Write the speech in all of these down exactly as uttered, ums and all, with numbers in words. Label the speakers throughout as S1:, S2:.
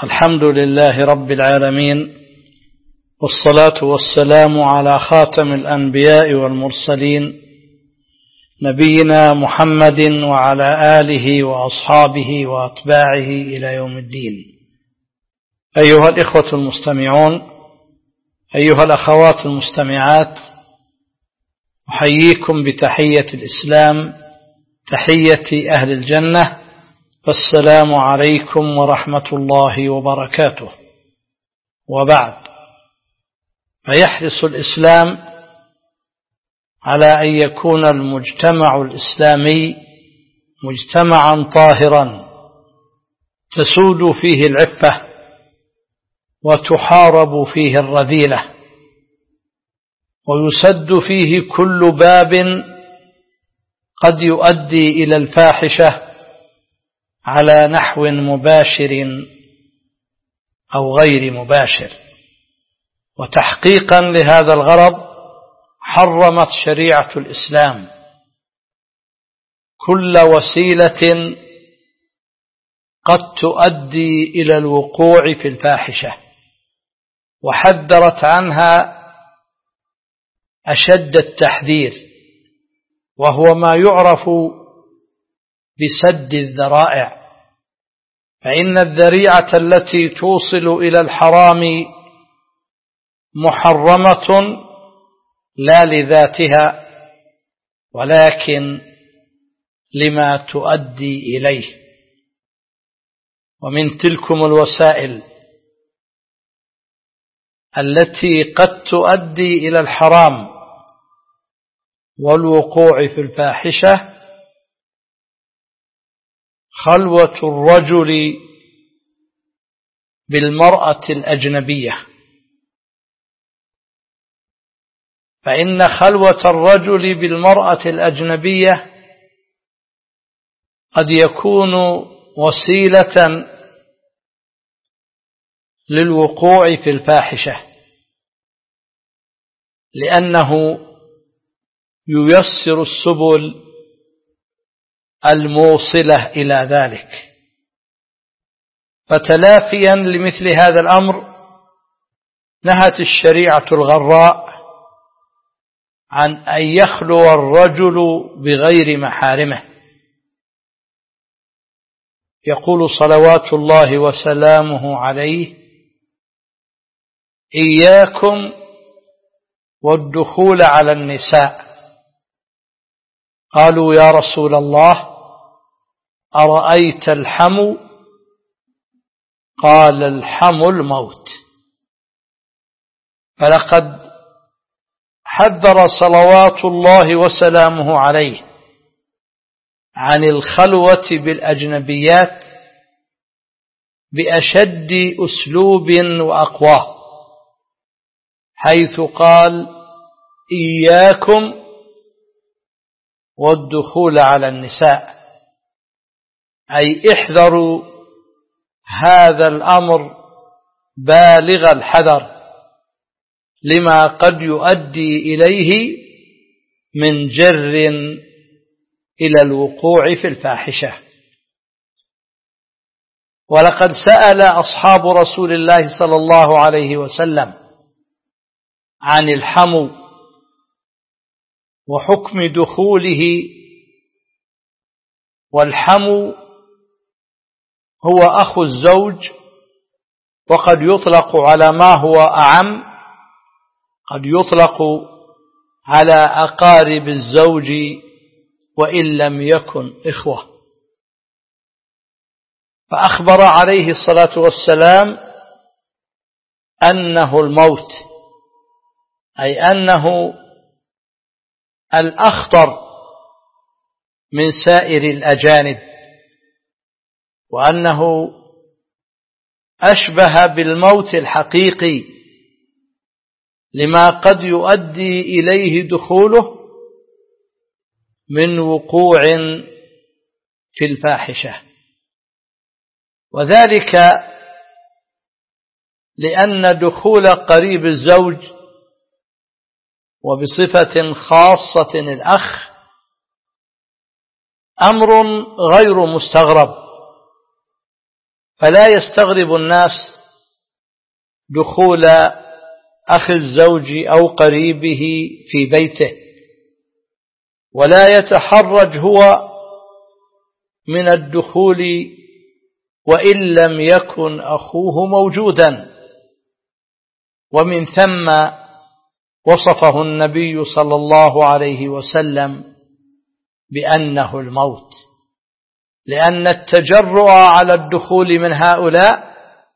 S1: الحمد لله رب العالمين، والصلاة والسلام على خاتم الأنبياء والمرسلين نبينا محمد وعلى آله وأصحابه وأتباعه إلى يوم الدين. أيها الإخوة المستمعون، أيها الأخوات المستمعات، أحييكم بتحية الإسلام، تحية أهل الجنة، السلام عليكم ورحمة الله وبركاته. وبعد، فيحرص الإسلام على أن يكون المجتمع الإسلامي مجتمعا طاهرا تسود فيه العفة وتحارب فيه الرذيلة، ويسد فيه كل باب قد يؤدي إلى الفاحشة على نحو مباشر أو غير مباشر. وتحقيقا لهذا الغرض حرمت شريعة الإسلام كل وسيلة قد تؤدي إلى الوقوع في الفاحشة، وحذرت عنها أشد التحذير، وهو ما يعرف بسد الذرائع. فإن الذريعة التي توصل إلى الحرام محرمة لا لذاتها، ولكن لما تؤدي إليه. ومن تلكم الوسائل التي قد تؤدي إلى الحرام والوقوع في الفاحشة خلوة الرجل بالمرأة الأجنبية. فإن خلوة الرجل بالمرأة الأجنبية قد يكون وسيلة للوقوع في الفاحشة، لأنه ييسر السبل الموصلة إلى ذلك. فتلافيا لمثل هذا الأمر نهت الشريعة الغراء عن أن يخلو الرجل بغير محارمه. يقول صلوات الله وسلامه عليه: إياكم والدخول على النساء. قالوا: يا رسول الله، أرأيت الحمو؟ قال: الحمو الموت. فلقد حذر صلوات الله وسلامه عليه عن الخلوة بالأجنبيات بأشد أسلوب وأقواه، حيث قال: إياكم والدخول على النساء، أي احذروا هذا الأمر بالغ الحذر، لما قد يؤدي إليه من جر إلى الوقوع في الفاحشة. ولقد سأل أصحاب رسول الله صلى الله عليه وسلم عن الحمو وحكم دخوله. والحمو هو أخو الزوج، وقد يطلق على ما هو أعم، قد يطلق على أقارب الزوج وإن لم يكن إخوة. فأخبر عليه الصلاة والسلام أنه الموت، أي أنه الأخطر من سائر الأجانب، وأنه أشبه بالموت الحقيقي، لما قد يؤدي إليه دخوله من وقوع في الفاحشة. وذلك لأن دخول قريب الزوج، وبصفة خاصة الأخ، أمر غير مستغرب، فلا يستغرب الناس دخول أخي الزوج أو قريبه في بيته، ولا يتحرج هو من الدخول وإن لم يكن أخوه موجودا. ومن ثم وصفه النبي صلى الله عليه وسلم بأنه الموت، لأن التجرؤ على الدخول من هؤلاء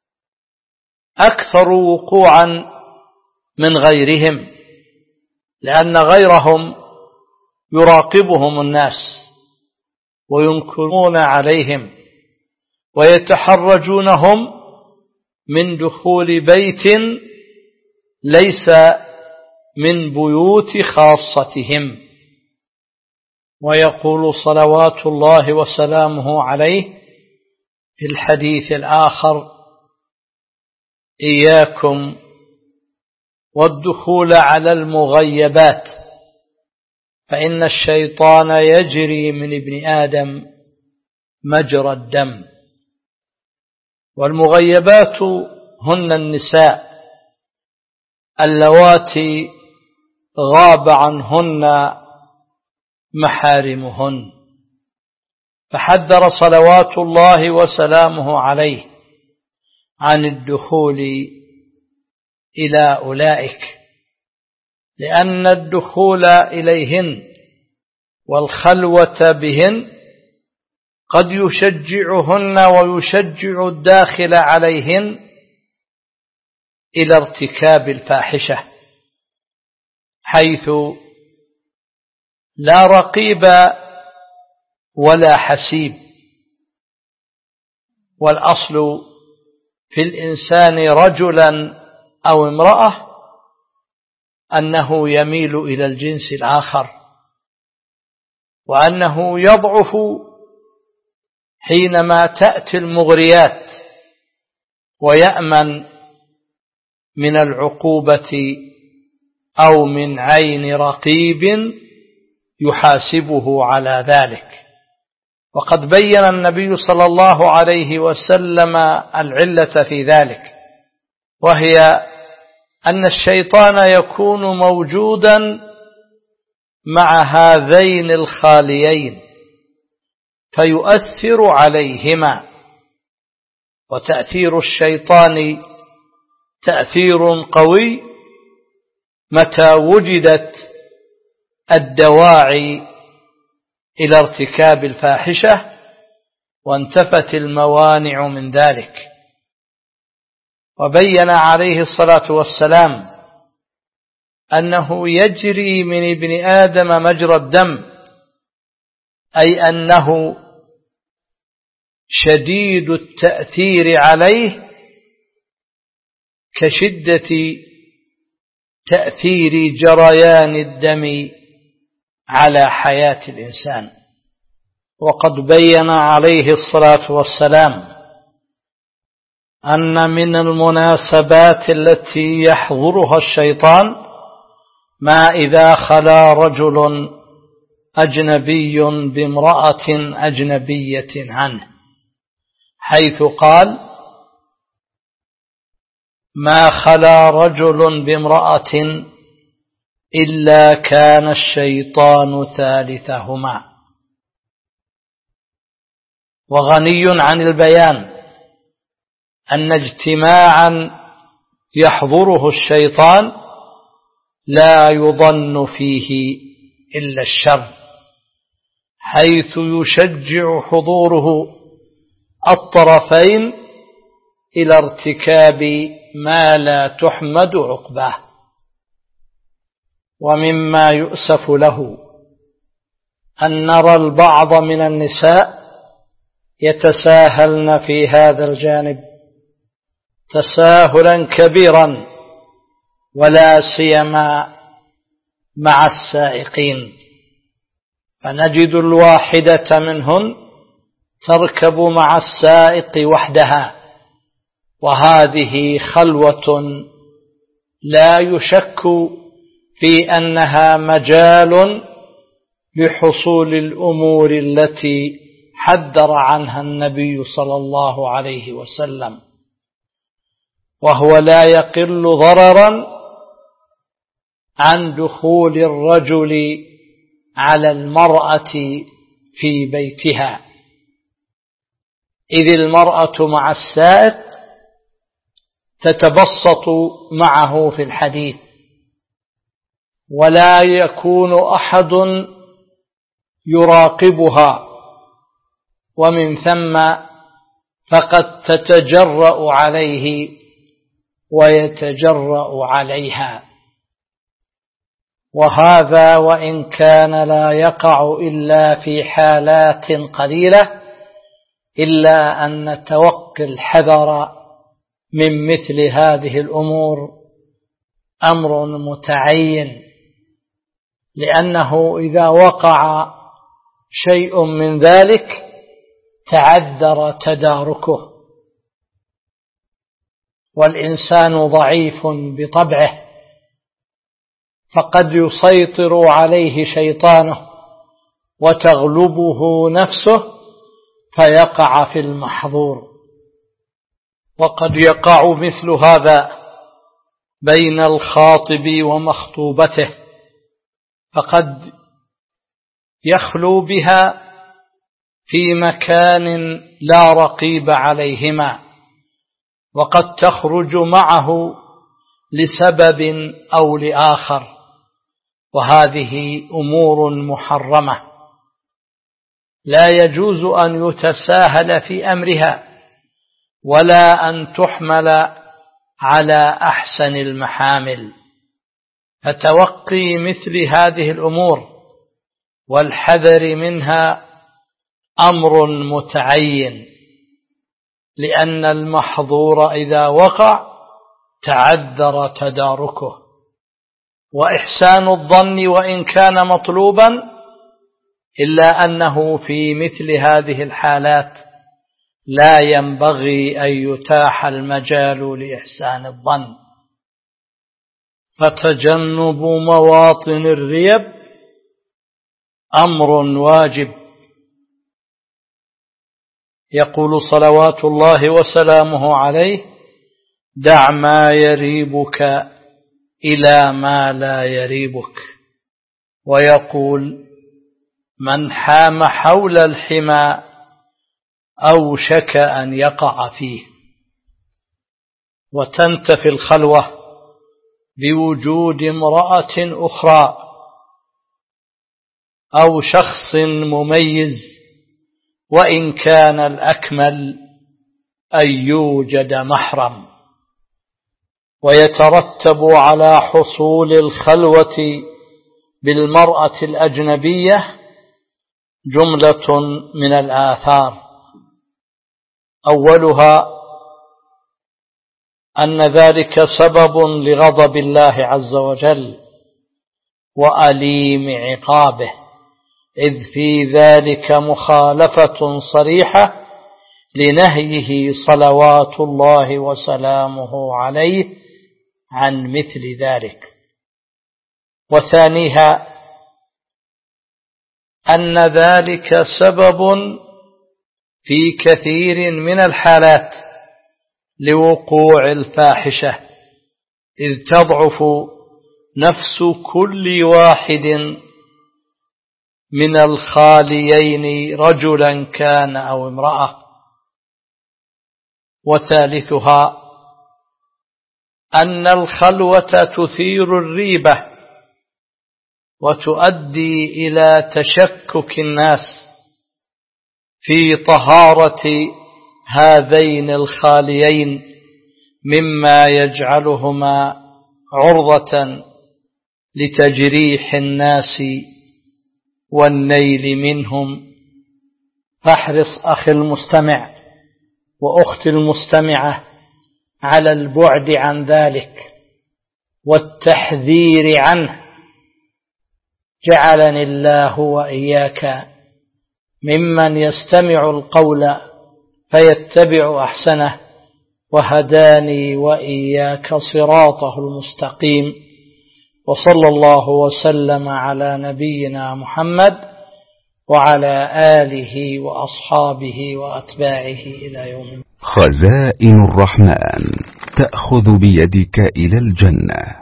S1: أكثر وقوعا من غيرهم، لأن غيرهم يراقبهم الناس وينكرون عليهم ويتحرجونهم من دخول بيت ليس من بيوت خاصتهم. ويقول صلوات الله وسلامه عليه في الحديث الآخر: إياكم والدخول على المغيبات فإن الشيطان يجري من ابن آدم مجرى الدم. والمغيبات هن النساء اللواتي غاب عنهن محارمهن، فحذر صلوات الله وسلامه عليه عن الدخول إلى أولئك، لأن الدخول إليهن والخلوة بهن قد يشجعهن ويشجع الداخل عليهن إلى ارتكاب الفاحشة، حيث لا رقيب ولا حسيب. والأصل في الإنسان رجلا أو امرأة أنه يميل إلى الجنس الآخر، وأنه يضعف حينما تأتي المغريات ويأمن من العقوبة أو من عين رقيب يحاسبه على ذلك. وقد بين النبي صلى الله عليه وسلم العلة في ذلك، وهي أن الشيطان يكون موجودا مع هذين الخاليين فيؤثر عليهما، وتأثير الشيطان تأثير قوي متى وجدت الدواعي إلى ارتكاب الفاحشة وانتفت الموانع من ذلك. وبين عليه الصلاة والسلام أنه يجري من ابن آدم مجرى الدم، أي أنه شديد التأثير عليه كشدة تأثير جريان الدم على حياة الإنسان. وقد بين عليه الصلاة والسلام أن من المناسبات التي يحضرها الشيطان ما إذا خلا رجل أجنبي بامرأة أجنبية عنه، حيث قال: ما خلا رجل بامرأة إلا كان الشيطان ثالثهما. وغني عن البيان أن اجتماعا يحضره الشيطان لا يظن فيه إلا الشر، حيث يشجع حضوره الطرفين إلى ارتكاب ما لا تحمد عقباه. ومما يؤسف له أن نرى البعض من النساء يتساهلن في هذا الجانب تساهلا كبيرا، ولا سيما مع السائقين، فنجد الواحدة منهن تركب مع السائق وحدها، وهذه خلوة لا يشك في أنها مجال لحصول الأمور التي حذر عنها النبي صلى الله عليه وسلم، وهو لا يقل ضررا عن دخول الرجل على المرأة في بيتها، إذ المرأة مع السائق تتبسط معه في الحديث، ولا يكون أحد يراقبها، ومن ثم فقد تتجرأ عليه ويتجرأ عليها. وهذا وإن كان لا يقع إلا في حالات قليلة، إلا أن توقي الحذر من مثل هذه الأمور أمر متعين، لأنه إذا وقع شيء من ذلك تعذر تداركه، والإنسان ضعيف بطبعه، فقد يسيطر عليه شيطانه وتغلبه نفسه فيقع في المحظور. وقد يقع مثل هذا بين الخاطب ومخطوبته، فقد يخلو بها في مكان لا رقيب عليهما، وقد تخرج معه لسبب أو لآخر، وهذه أمور محرمة لا يجوز أن يتساهل في أمرها، ولا أن تحمل على أحسن المحامل. فتوقي مثل هذه الأمور والحذر منها أمر متعين، لأن المحظور إذا وقع تعذر تداركه. وإحسان الظن وإن كان مطلوبا، إلا أنه في مثل هذه الحالات لا ينبغي أن يتاح المجال لإحسان الظن. فتجنب مواطن الريب أمر واجب. يقول صلوات الله وسلامه عليه: دع ما يريبك إلى ما لا يريبك. ويقول: من حام حول الحمى أوشك أن يقع فيه. وتنتفي الخلوة بوجود امرأة أخرى أو شخص مميز، وإن كان الأكمل أن يوجد محرم. ويترتب على حصول الخلوة بالمرأة الأجنبية جملة من الآثار، أولها أن ذلك سبب لغضب الله عز وجل وأليم عقابه، إذ في ذلك مخالفة صريحة لنهيه صلوات الله وسلامه عليه عن مثل ذلك. وثانيها أن ذلك سبب في كثير من الحالات لوقوع الفاحشة، إذ تضعف نفس كل واحد من الخاليين رجلا كان أو امرأة. وثالثها أن الخلوة تثير الريبة وتؤدي إلى تشكك الناس في طهارة هذين الخاليين، مما يجعلهما عرضة لتجريح الناس والنيل منهم. فاحرص أخي المستمع وأختي المستمعة على البعد عن ذلك والتحذير عنه. جعلني الله وإياك ممن يستمع القول فيتبع أحسنه، وهداني وإياك صراطه المستقيم. وصلى الله وسلم على نبينا محمد وعلى آله وأصحابه وأتباعه إلى يوم.
S2: خزائن الرحمن تأخذ بيدك إلى الجنة.